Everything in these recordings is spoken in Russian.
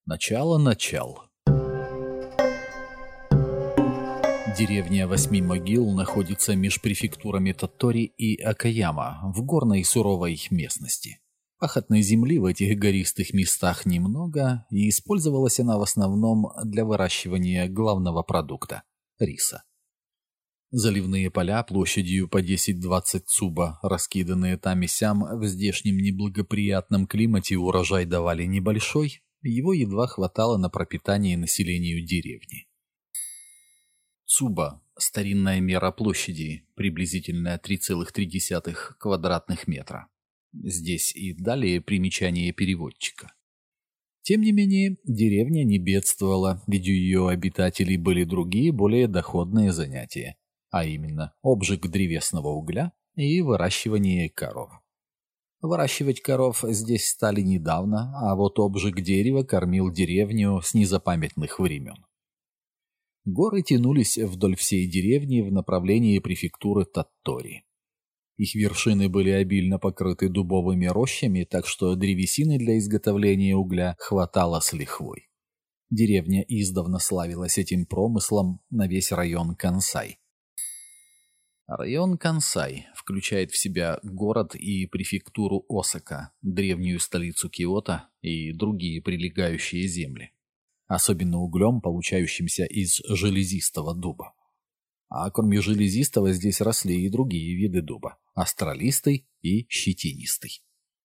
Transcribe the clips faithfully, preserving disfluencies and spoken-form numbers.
Начало начал. Деревня Восьми Могил находится меж префектурами Тотори и Окаяма в горной суровой местности. Пахотной земли в этих гористых местах немного, и использовалась она в основном для выращивания главного продукта – риса. Заливные поля площадью по десять-двадцать цуба, раскиданные там и сям, в здешнем неблагоприятном климате урожай давали небольшой, его едва хватало на пропитание населению деревни. Цуба – старинная мера площади, приблизительно три целых три десятых квадратных метра. Здесь и далее примечание переводчика. Тем не менее, деревня не бедствовала, ведь у ее обитателей были другие, более доходные занятия, а именно обжиг древесного угля и выращивание коров. Выращивать коров здесь стали недавно, а вот обжиг дерева кормил деревню с незапамятных времен. Горы тянулись вдоль всей деревни в направлении префектуры Тотори. Их вершины были обильно покрыты дубовыми рощами, так что древесины для изготовления угля хватало с лихвой. Деревня издавна славилась этим промыслом на весь район Кансай. Район Кансай включает в себя город и префектуру Осака, древнюю столицу Киото и другие прилегающие земли, особенно углем, получающимся из железистого дуба. А кроме железистого здесь росли и другие виды дуба – астролистый и щетинистый.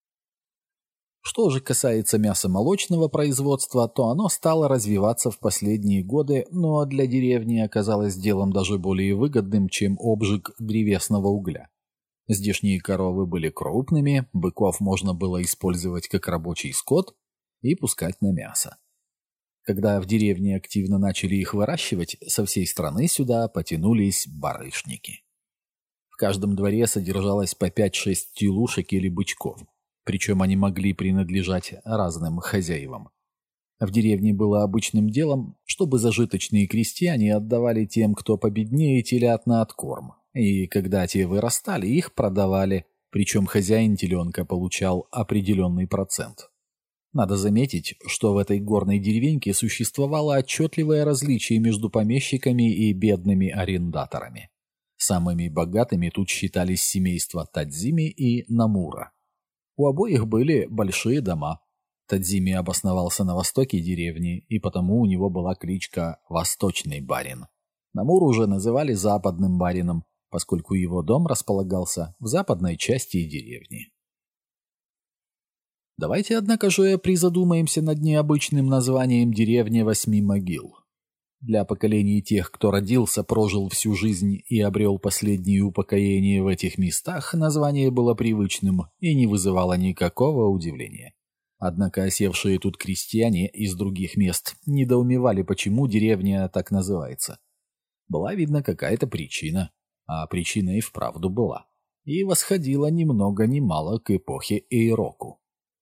Что же касается мясомолочного производства, то оно стало развиваться в последние годы, но для деревни оказалось делом даже более выгодным, чем обжиг древесного угля. Здешние коровы были крупными, быков можно было использовать как рабочий скот и пускать на мясо. Когда в деревне активно начали их выращивать, со всей страны сюда потянулись барышники. В каждом дворе содержалось по пять-шесть телушек или бычков, причем они могли принадлежать разным хозяевам. В деревне было обычным делом, чтобы зажиточные крестьяне отдавали тем, кто победнее, телят на откорм, и когда те вырастали, их продавали, причем хозяин теленка получал определенный процент. Надо заметить, что в этой горной деревеньке существовало отчетливое различие между помещиками и бедными арендаторами. Самыми богатыми тут считались семейства Тадзими и Намура. У обоих были большие дома. Тадзими обосновался на востоке деревни, и потому у него была кличка «Восточный барин». Намуру же называли «Западным барином», поскольку его дом располагался в западной части деревни. Давайте, однако же, призадумаемся над необычным названием деревни Восьми Могил. Для поколений тех, кто родился, прожил всю жизнь и обрел последнее упокоение в этих местах, название было привычным и не вызывало никакого удивления. Однако осевшие тут крестьяне из других мест недоумевали, почему деревня так называется. Была, видно, какая-то причина, а причина и вправду была, и восходила ни много ни мало к эпохе Эйроку.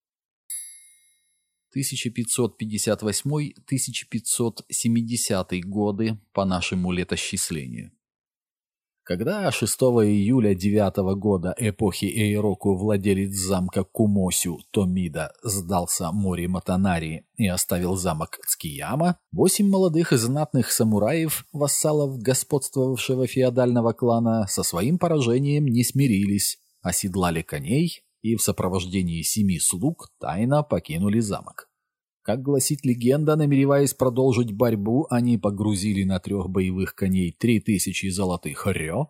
тысяча пятьсот пятьдесят восьмой — тысяча пятьсот семидесятый годы по нашему летосчислению. Когда шестого июля девятого года эпохи Эйроку владелец замка Кумосю Томида сдался Мори Матанари и оставил замок Цкияма, восемь молодых и знатных самураев, вассалов господствовавшего феодального клана, со своим поражением не смирились, оседлали коней и в сопровождении семи слуг тайно покинули замок. Как гласит легенда, намереваясь продолжить борьбу, они погрузили на трех боевых коней три тысячи золотых рё.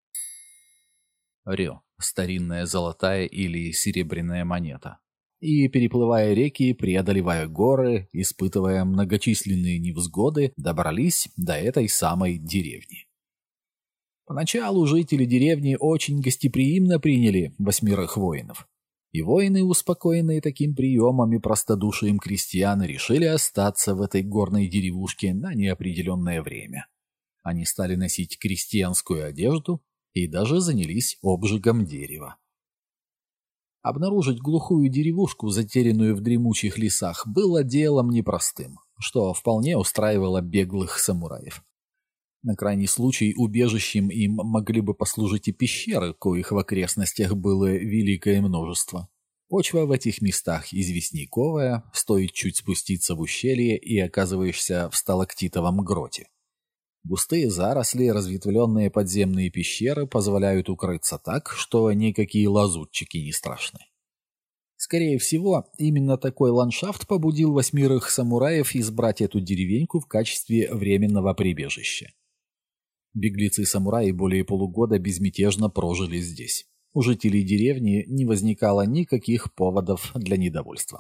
Рё – старинная золотая или серебряная монета. И, переплывая реки, преодолевая горы, испытывая многочисленные невзгоды, добрались до этой самой деревни. Поначалу жители деревни очень гостеприимно приняли восьмерых воинов. И воины, успокоенные таким приемом и простодушием крестьян, решили остаться в этой горной деревушке на неопределенное время. Они стали носить крестьянскую одежду и даже занялись обжигом дерева. Обнаружить глухую деревушку, затерянную в дремучих лесах, было делом непростым, что вполне устраивало беглых самураев. На крайний случай убежищем им могли бы послужить и пещеры, коих в окрестностях было великое множество. Почва в этих местах известняковая, стоит чуть спуститься в ущелье и оказываешься в сталактитовом гроте. Густые заросли, разветвленные подземные пещеры позволяют укрыться так, что никакие лазутчики не страшны. Скорее всего, именно такой ландшафт побудил восьмерых самураев избрать эту деревеньку в качестве временного прибежища. Беглецы-самураи более полугода безмятежно прожили здесь. У жителей деревни не возникало никаких поводов для недовольства.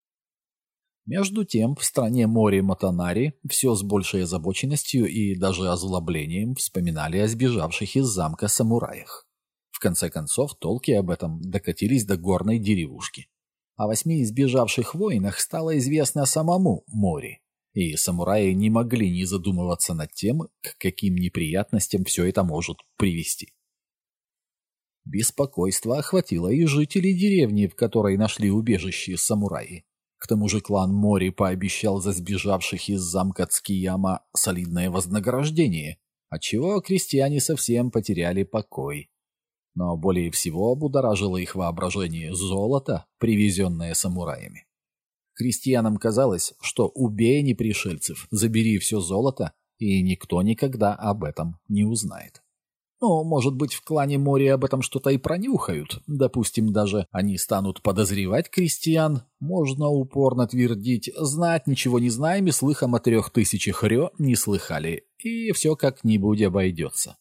Между тем, в стране Мори Мотонари все с большей озабоченностью и даже озлоблением вспоминали о сбежавших из замка самураях. В конце концов, толки об этом докатились до горной деревушки. О восьми избежавших воинах стало известно самому Мори, и самураи не могли не задумываться над тем, к каким неприятностям все это может привести. Беспокойство охватило и жителей деревни, в которой нашли убежище самураи. К тому же клан Мори пообещал за сбежавших из замка Цкияма солидное вознаграждение, отчего крестьяне совсем потеряли покой. Но более всего будоражило их воображение золото, привезенное самураями. Крестьянам казалось, что убей непришельцев, забери все золото, и никто никогда об этом не узнает. Ну, может быть, в клане Мори об этом что-то и пронюхают. Допустим, даже они станут подозревать крестьян. Можно упорно твердить, знать ничего не знаем и слыхом о трех тысячах рё не слыхали. И все как-нибудь обойдется.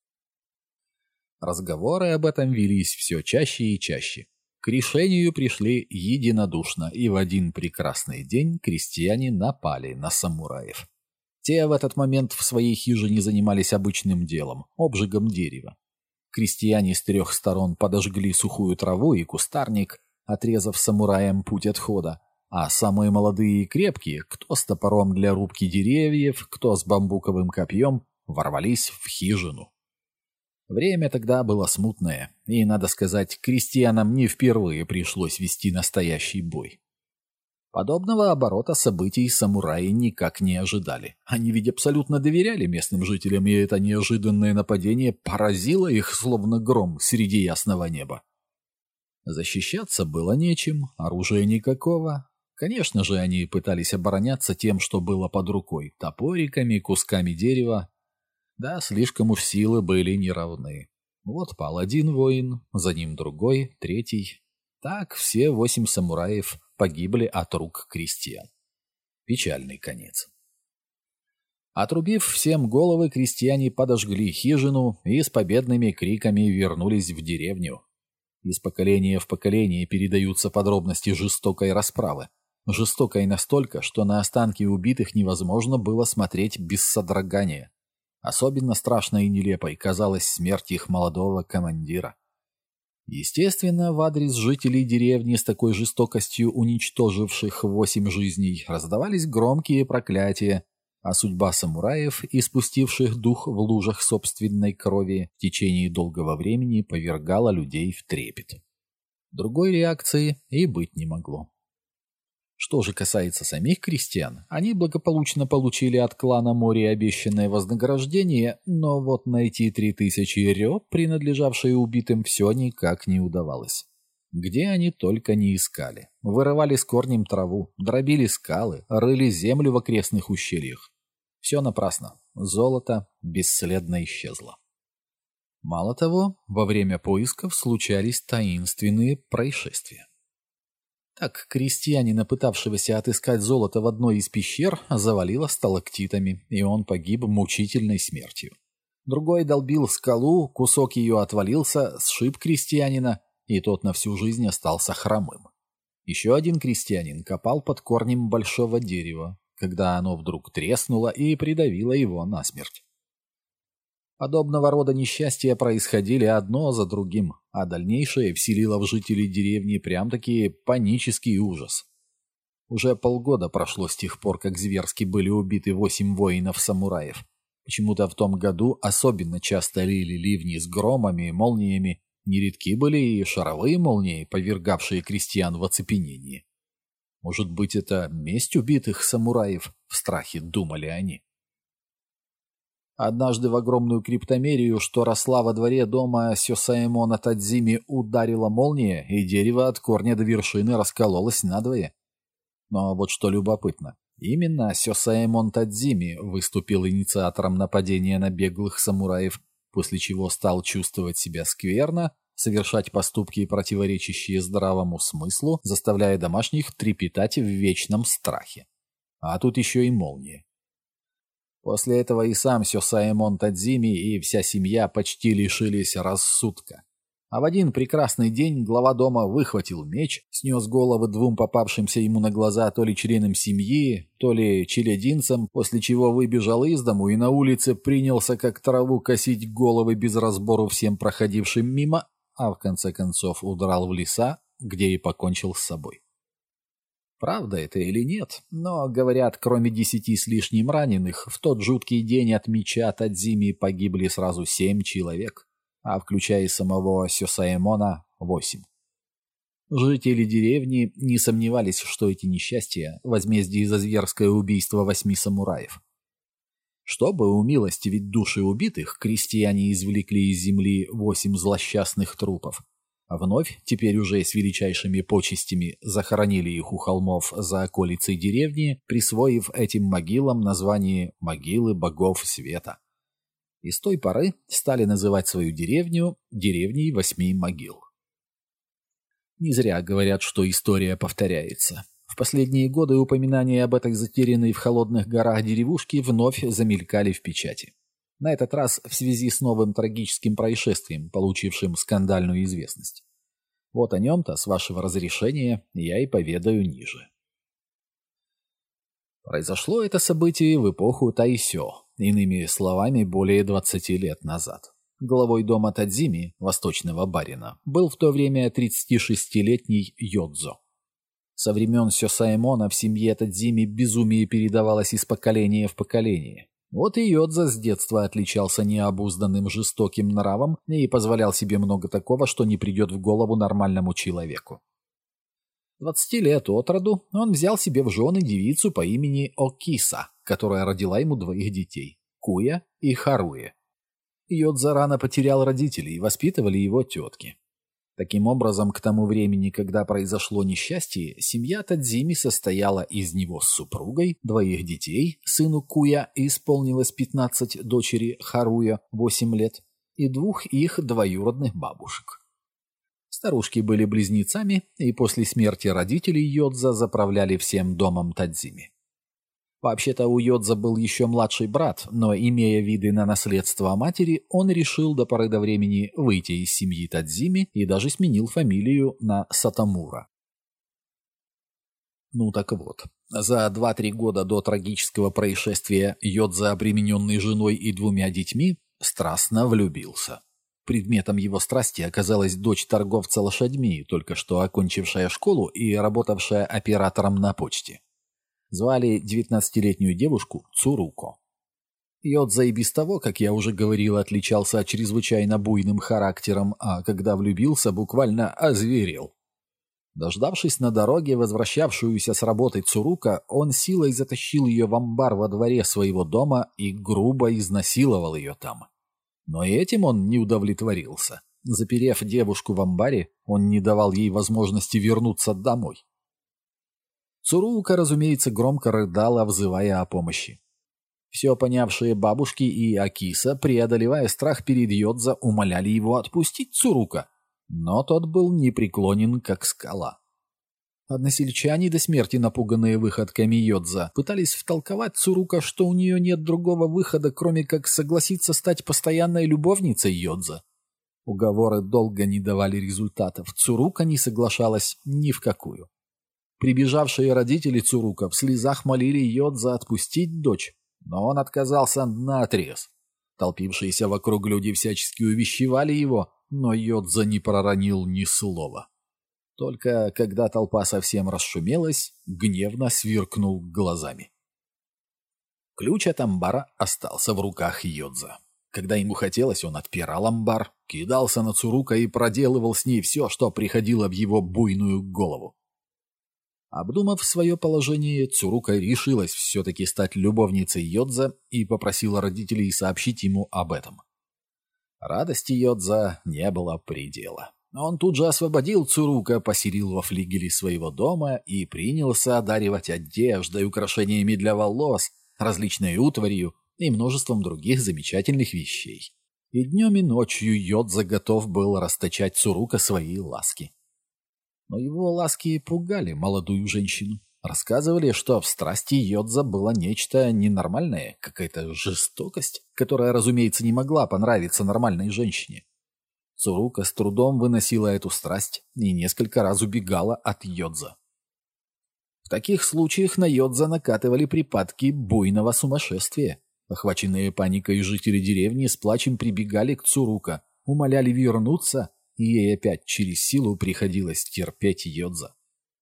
Разговоры об этом велись все чаще и чаще. К решению пришли единодушно, и в один прекрасный день крестьяне напали на самураев. Те в этот момент в своей хижине занимались обычным делом – обжигом дерева. Крестьяне с трех сторон подожгли сухую траву и кустарник, отрезав самураям путь отхода, а самые молодые и крепкие, кто с топором для рубки деревьев, кто с бамбуковым копьем, ворвались в хижину. Время тогда было смутное, и, надо сказать, крестьянам не впервые пришлось вести настоящий бой. Подобного оборота событий самураи никак не ожидали. Они ведь абсолютно доверяли местным жителям, и это неожиданное нападение поразило их, словно гром среди ясного неба. Защищаться было нечем, оружия никакого. Конечно же, они пытались обороняться тем, что было под рукой, топориками, кусками дерева. Да, слишком уж силы были неравны. Вот пал один воин, за ним другой, третий. Так все восемь самураев погибли от рук крестьян. Печальный конец. Отрубив всем головы, крестьяне подожгли хижину и с победными криками вернулись в деревню. Из поколения в поколение передаются подробности жестокой расправы. Жестокой настолько, что на останки убитых невозможно было смотреть без содрогания. Особенно страшной и нелепой казалась смерть их молодого командира. Естественно, в адрес жителей деревни, с такой жестокостью уничтоживших восемь жизней, раздавались громкие проклятия, а судьба самураев, испустивших дух в лужах собственной крови, в течение долгого времени повергала людей в трепет. Другой реакции и быть не могло. Что же касается самих крестьян, они благополучно получили от клана Мори обещанное вознаграждение, но вот найти три тысячи рё, принадлежавшие убитым, все никак не удавалось. Где они только не искали. Вырывали с корнем траву, дробили скалы, рыли землю в окрестных ущельях. Все напрасно. Золото бесследно исчезло. Мало того, во время поисков случались таинственные происшествия. Так, крестьянина, пытавшегося отыскать золото в одной из пещер, завалило сталактитами, и он погиб мучительной смертью. Другой долбил скалу, кусок ее отвалился, сшиб крестьянина, и тот на всю жизнь остался хромым. Еще один крестьянин копал под корнем большого дерева, когда оно вдруг треснуло и придавило его насмерть. Подобного рода несчастья происходили одно за другим, а дальнейшее вселило в жителей деревни прям-таки панический ужас. Уже полгода прошло с тех пор, как зверски были убиты восемь воинов-самураев. Почему-то в том году особенно часто лили ливни с громами и молниями, нередки были и шаровые молнии, повергавшие крестьян в оцепенение. Может быть, это месть убитых самураев, в страхе думали они. Однажды в огромную криптомерию, что росла во дворе дома Сёсаэмона Тадзими, ударила молния, и дерево от корня до вершины раскололось надвое. Но вот что любопытно. Именно Сёсаэмон Тадзими выступил инициатором нападения на беглых самураев, после чего стал чувствовать себя скверно, совершать поступки, противоречащие здравому смыслу, заставляя домашних трепетать в вечном страхе. А тут еще и молния. После этого и сам Сёсаэмон Тадзими и вся семья почти лишились рассудка. А в один прекрасный день глава дома выхватил меч, снес головы двум попавшимся ему на глаза то ли членам семьи, то ли челядинцам, после чего выбежал из дому и на улице принялся как траву косить головы без разбору всем проходившим мимо, а в конце концов удрал в леса, где и покончил с собой. Правда это или нет, но, говорят, кроме десяти с лишним раненых, в тот жуткий день от меча Тадзими погибли сразу семь человек, а включая и самого Сёсаэмона — восемь. Жители деревни не сомневались, что эти несчастья — возмездие за зверское убийство восьми самураев. Чтобы умилостивить души убитых, крестьяне извлекли из земли восемь злосчастных трупов. А вновь, теперь уже с величайшими почестями, захоронили их у холмов за околицей деревни, присвоив этим могилам название «Могилы богов света». И с той поры стали называть свою деревню деревней восьми могил. Не зря говорят, что история повторяется. В последние годы упоминания об этой затерянной в холодных горах деревушке вновь замелькали в печати. На этот раз в связи с новым трагическим происшествием, получившим скандальную известность. Вот о нем-то, с вашего разрешения, я и поведаю ниже. Произошло это событие в эпоху Тайсё, иными словами, более двадцати лет назад. Главой дома Тадзими, восточного барина, был в то время тридцатишестилетний Йодзо. Со времен Сёсаэмона в семье Тадзими безумие передавалось из поколения в поколение. Вот и Йодзо с детства отличался необузданным жестоким нравом и позволял себе много такого, что не придет в голову нормальному человеку. Двадцати лет от роду он взял себе в жены девицу по имени Окиса, которая родила ему двоих детей – Куя и Харуя. Йодзо рано потерял родителей, воспитывали его тетки. Таким образом, к тому времени, когда произошло несчастье, семья Тадзими состояла из него с супругой, двоих детей, сыну Куя исполнилось пятнадцать, дочери Харуя восемь лет, и двух их двоюродных бабушек. Старушки были близнецами, и после смерти родителей Йодзо заправляли всем домом Тадзими. Вообще-то у Йодзо был еще младший брат, но, имея виды на наследство матери, он решил до поры до времени выйти из семьи Тадзими и даже сменил фамилию на Сатамура. Ну так вот, за два-три года до трагического происшествия Йодзо, обремененный женой и двумя детьми, страстно влюбился. Предметом его страсти оказалась дочь торговца лошадьми, только что окончившая школу и работавшая оператором на почте. Звали девятнадцатилетнюю девушку Цуруко. Йодзо и без того, как я уже говорил, отличался чрезвычайно буйным характером, а когда влюбился, буквально озверел. Дождавшись на дороге возвращавшуюся с работы Цуруко, он силой затащил ее в амбар во дворе своего дома и грубо изнасиловал ее там. Но и этим он не удовлетворился. Заперев девушку в амбаре, он не давал ей возможности вернуться домой. Цуруко, разумеется, громко рыдала, взывая о помощи. Все понявшие бабушки и Окиса, преодолевая страх перед Йодзо, умоляли его отпустить Цуруко, но тот был непреклонен, как скала. Односельчане, до смерти напуганные выходками Йодзо, пытались втолковать Цуруко, что у нее нет другого выхода, кроме как согласиться стать постоянной любовницей Йодзо. Уговоры долго не давали результатов, Цуруко не соглашалась ни в какую. Прибежавшие родители Цуруко в слезах молили Йодзо отпустить дочь, но он отказался наотрез. Толпившиеся вокруг люди всячески увещевали его, но Йодзо не проронил ни слова. Только когда толпа совсем расшумелась, гневно сверкнул глазами. Ключ от амбара остался в руках Йодзо. Когда ему хотелось, он отпирал амбар, кидался на Цуруко и проделывал с ней все, что приходило в его буйную голову. Обдумав свое положение, Цурука решилась все-таки стать любовницей Йодза и попросила родителей сообщить ему об этом. Радости Йодза не было предела. Он тут же освободил Цурука, поселил во флигеле своего дома и принялся одаривать одеждой, украшениями для волос, различной утварью и множеством других замечательных вещей. И днем и ночью Йодза готов был расточать Цурука свои ласки. Но его ласки пугали молодую женщину. Рассказывали, что в страсти Йодза было нечто ненормальное, какая-то жестокость, которая, разумеется, не могла понравиться нормальной женщине. Цурука с трудом выносила эту страсть и несколько раз убегала от Йодза. В таких случаях на Йодза накатывали припадки буйного сумасшествия. Охваченные паникой жители деревни с плачем прибегали к Цурука, умоляли вернуться, и ей опять через силу приходилось терпеть Йодза.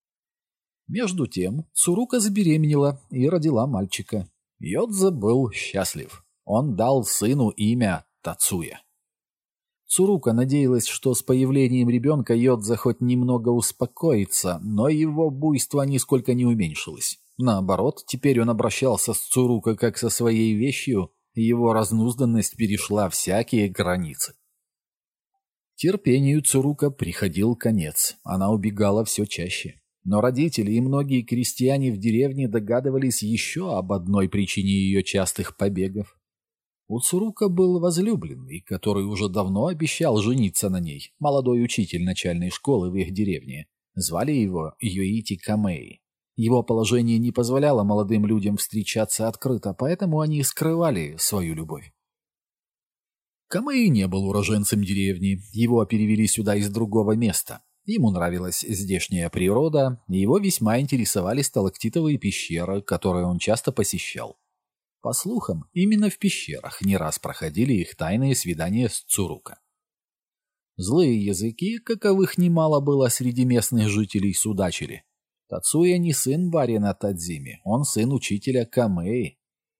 Между тем Цурука забеременела и родила мальчика. Йодза был счастлив. Он дал сыну имя Тацуя. Цурука надеялась, что с появлением ребенка Йодза хоть немного успокоится, но его буйство нисколько не уменьшилось. Наоборот, теперь он обращался с Цурука как со своей вещью, и его разнузданность перешла всякие границы. Терпению Цурука приходил конец, она убегала все чаще. Но родители и многие крестьяне в деревне догадывались еще об одной причине ее частых побегов. У Цурука был возлюбленный, который уже давно обещал жениться на ней, молодой учитель начальной школы в их деревне. Звали его Юити Камэй. Его положение не позволяло молодым людям встречаться открыто, поэтому они скрывали свою любовь. Камэй не был уроженцем деревни, его перевели сюда из другого места. Ему нравилась здешняя природа, и его весьма интересовали сталактитовые пещеры, которые он часто посещал. По слухам, именно в пещерах не раз проходили их тайные свидания с Цурука. Злые языки, каковых немало было среди местных жителей, судачили. Тацуя не сын барина Тадзими, он сын учителя Камэй.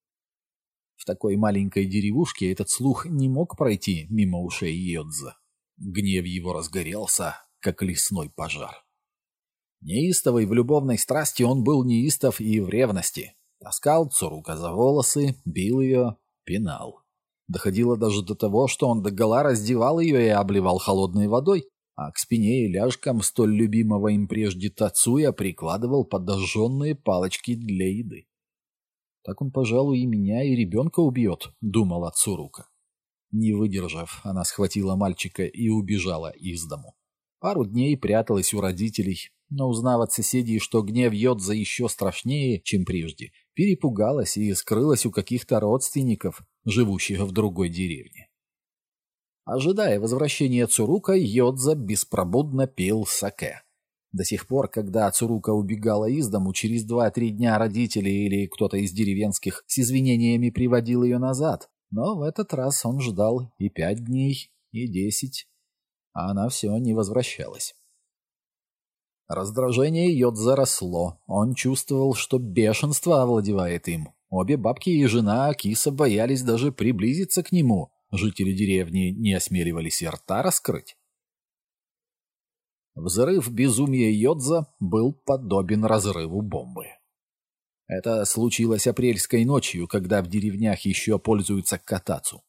В такой маленькой деревушке этот слух не мог пройти мимо ушей Йодза. Гнев его разгорелся, как лесной пожар. Неистовый в любовной страсти он был неистов и в ревности. Таскал Цурука за волосы, бил ее, пинал. Доходило даже до того, что он догола раздевал ее и обливал холодной водой, а к спине и ляжкам столь любимого им прежде Тацуя прикладывал подожженные палочки для еды. «Так он, пожалуй, и меня, и ребенка убьет», — думала Цурука. Не выдержав, она схватила мальчика и убежала из дому. Пару дней пряталась у родителей, но, узнав от соседей, что гнев Йодза еще страшнее, чем прежде, перепугалась и скрылась у каких-то родственников, живущих в другой деревне. Ожидая возвращения Цурука, Йодза беспробудно пил саке. До сих пор, когда Цурука убегала из дому, через два-три дня родители или кто-то из деревенских с извинениями приводил ее назад, но в этот раз он ждал и пять дней, и десять, а она все не возвращалась. Раздражение Йодза росло. Он чувствовал, что бешенство овладевает им. Обе бабки и жена Акиса боялись даже приблизиться к нему. Жители деревни не осмеливались и рта раскрыть. Взрыв безумия Йодза был подобен разрыву бомбы. Это случилось апрельской ночью, когда в деревнях еще пользуются катацу.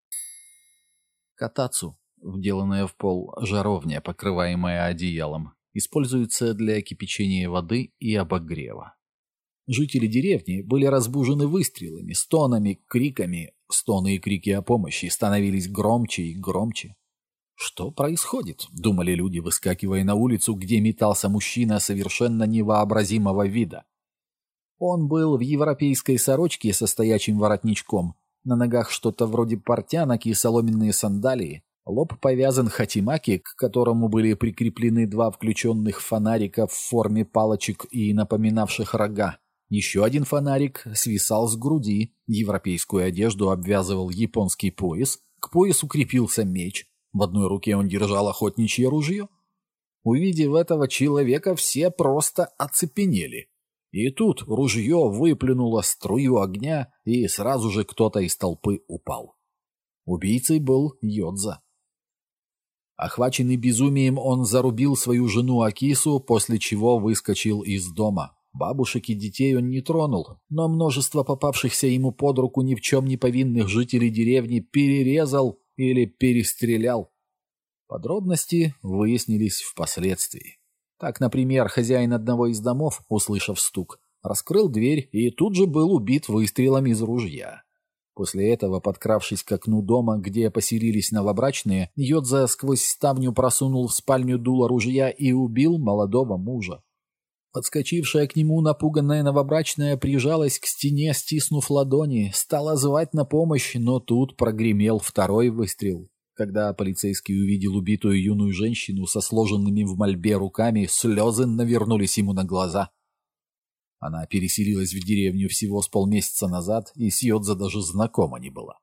Катацу, вделанная в пол жаровня, покрываемая одеялом, используется для кипячения воды и обогрева. Жители деревни были разбужены выстрелами, стонами, криками. Стоны и крики о помощи становились громче и громче. «Что происходит?» — думали люди, выскакивая на улицу, где метался мужчина совершенно невообразимого вида. Он был в европейской сорочке со стоячим воротничком, на ногах что-то вроде портянок и соломенные сандалии, лоб повязан хатимаки, к которому были прикреплены два включенных фонарика в форме палочек и напоминавших рога. Еще один фонарик свисал с груди, европейскую одежду обвязывал японский пояс, к поясу крепился меч. В одной руке он держал охотничье ружье. Увидев этого человека, все просто оцепенели. И тут ружье выплюнуло струю огня, и сразу же кто-то из толпы упал. Убийцей был Йодза. Охваченный безумием, он зарубил свою жену Акису, после чего выскочил из дома. Бабушек и детей он не тронул, но множество попавшихся ему под руку ни в чем не повинных жителей деревни перерезал или перестрелял. Подробности выяснились впоследствии. Так, например, хозяин одного из домов, услышав стук, раскрыл дверь и тут же был убит выстрелом из ружья. После этого, подкравшись к окну дома, где поселились новобрачные, Йодза сквозь ставню просунул в спальню дуло ружья и убил молодого мужа. Подскочившая к нему напуганная новобрачная прижалась к стене, стиснув ладони, стала звать на помощь, но тут прогремел второй выстрел. Когда полицейский увидел убитую юную женщину со сложенными в мольбе руками, слезы навернулись ему на глаза. Она переселилась в деревню всего с полмесяца назад, и с Йодза даже знакома не была.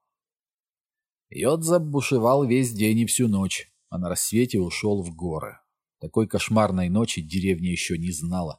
Йодза бушевал весь день и всю ночь, а на рассвете ушел в горы. Такой кошмарной ночи деревня еще не знала.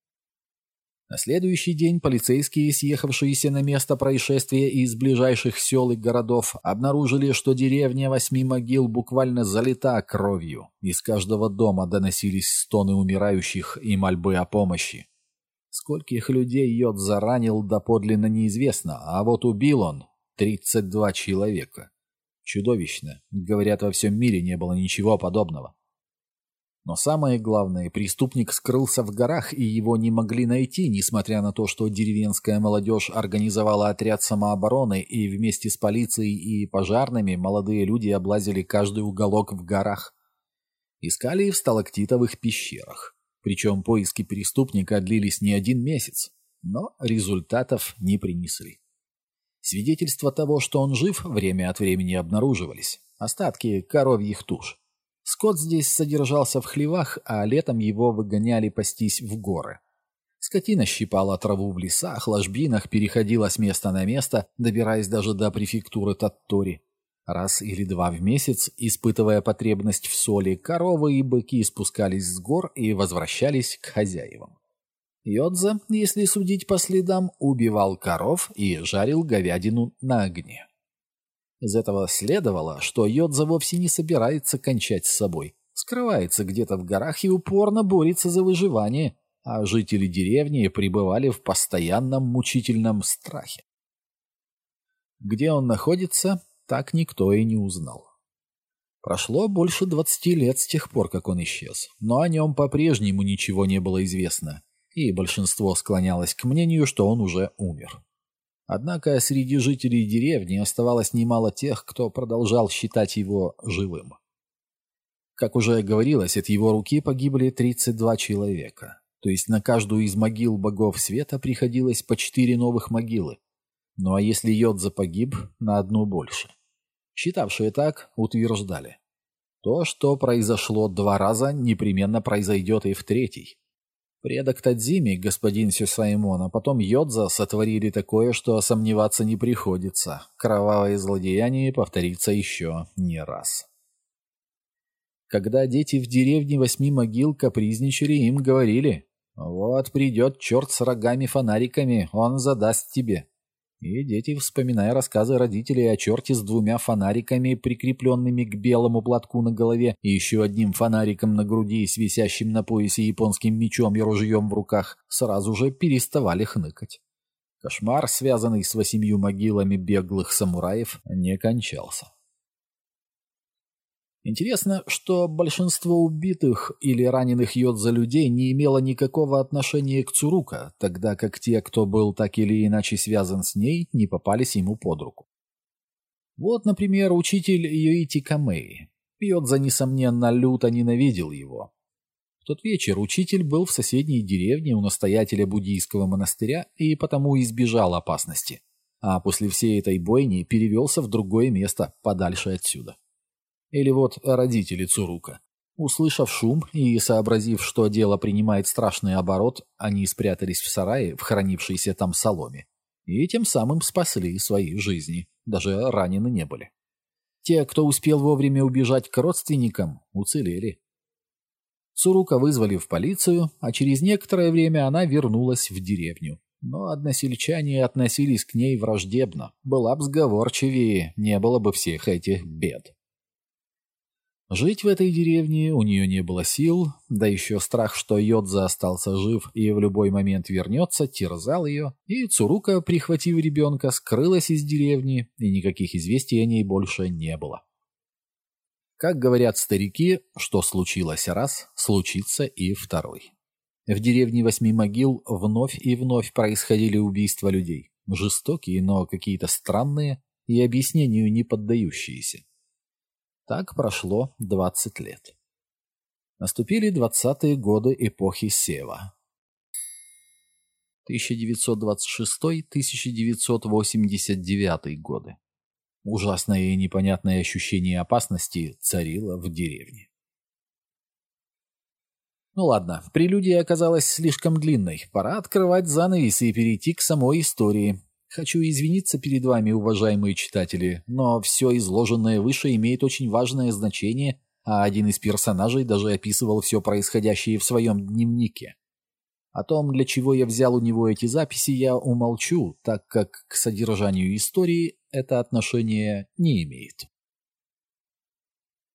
На следующий день полицейские, съехавшиеся на место происшествия из ближайших сел и городов, обнаружили, что деревня Восьми Могил буквально залита кровью. Из каждого дома доносились стоны умирающих и мольбы о помощи. Скольких людей Йодза ранил доподлинно неизвестно, а вот убил он тридцать два человека. Чудовищно. Говорят, во всем мире не было ничего подобного. Но самое главное, преступник скрылся в горах, и его не могли найти, несмотря на то, что деревенская молодежь организовала отряд самообороны, и вместе с полицией и пожарными молодые люди облазили каждый уголок в горах. Искали в сталактитовых пещерах. Причем поиски преступника длились не один месяц, но результатов не принесли. Свидетельства того, что он жив, время от времени обнаруживались. Остатки коровьих туш. Скот здесь содержался в хлевах, а летом его выгоняли пастись в горы. Скотина щипала траву в лесах, ложбинах, переходила с места на место, добираясь даже до префектуры Таттори. Раз или два в месяц, испытывая потребность в соли, коровы и быки спускались с гор и возвращались к хозяевам. Йодза, если судить по следам, убивал коров и жарил говядину на огне. Из этого следовало, что Йодза вовсе не собирается кончать с собой, скрывается где-то в горах и упорно борется за выживание, а жители деревни пребывали в постоянном мучительном страхе. Где он находится, так никто и не узнал. Прошло больше двадцати лет с тех пор, как он исчез, но о нем по-прежнему ничего не было известно, и большинство склонялось к мнению, что он уже умер. Однако среди жителей деревни оставалось немало тех, кто продолжал считать его живым. Как уже говорилось, от его руки погибли тридцать два человека, то есть на каждую из могил богов света приходилось по четыре новых могилы. Ну а если Йодза погиб, на одну больше. Считавшие так, утверждали. То, что произошло два раза, непременно произойдет и в третий. Предок Тадзими, господин Сюсаймон, а потом Йодза сотворили такое, что сомневаться не приходится. Кровавое злодеяние повторится еще не раз. Когда дети в деревне Восьми Могил капризничали, им говорили: «Вот придет черт с рогами-фонариками, он задаст тебе». И дети, вспоминая рассказы родителей о черте с двумя фонариками, прикрепленными к белому платку на голове, и еще одним фонариком на груди с висящим на поясе японским мечом и ружьем в руках, сразу же переставали хныкать. Кошмар, связанный с восемью могилами беглых самураев, не кончался. Интересно, что большинство убитых или раненых Йодза людей не имело никакого отношения к Цурука, тогда как те, кто был так или иначе связан с ней, не попались ему под руку. Вот, например, учитель Йоити Камэй. Йодза, несомненно, люто ненавидел его. В тот вечер учитель был в соседней деревне у настоятеля буддийского монастыря и потому избежал опасности, а после всей этой бойни перевелся в другое место, подальше отсюда. Или вот родители Цурука. Услышав шум и сообразив, что дело принимает страшный оборот, они спрятались в сарае, в хранившейся там соломе, и тем самым спасли свои жизни, даже ранены не были. Те, кто успел вовремя убежать к родственникам, уцелели. Цурука вызвали в полицию, а через некоторое время она вернулась в деревню. Но односельчане относились к ней враждебно. Была б сговорчивее, не было бы всех этих бед. Жить в этой деревне у нее не было сил, да еще страх, что Йодза остался жив и в любой момент вернется, терзал ее, и Цурука, прихватив ребенка, скрылась из деревни, и никаких известий о ней больше не было. Как говорят старики, что случилось раз, случится и второй. В деревне Восьми Могил вновь и вновь происходили убийства людей, жестокие, но какие-то странные и объяснению не поддающиеся. Так прошло двадцать лет. Наступили двадцатые годы эпохи Сева. тысяча девятьсот двадцать шестой — тысяча девятьсот восемьдесят девятый годы. Ужасное и непонятное ощущение опасности царило в деревне. Ну ладно, прелюдия оказалась слишком длинной. Пора открывать занавесы и перейти к самой истории. Хочу извиниться перед вами, уважаемые читатели, но все изложенное выше имеет очень важное значение, а один из персонажей даже описывал все происходящее в своем дневнике. О том, для чего я взял у него эти записи, я умолчу, так как к содержанию истории это отношение не имеет.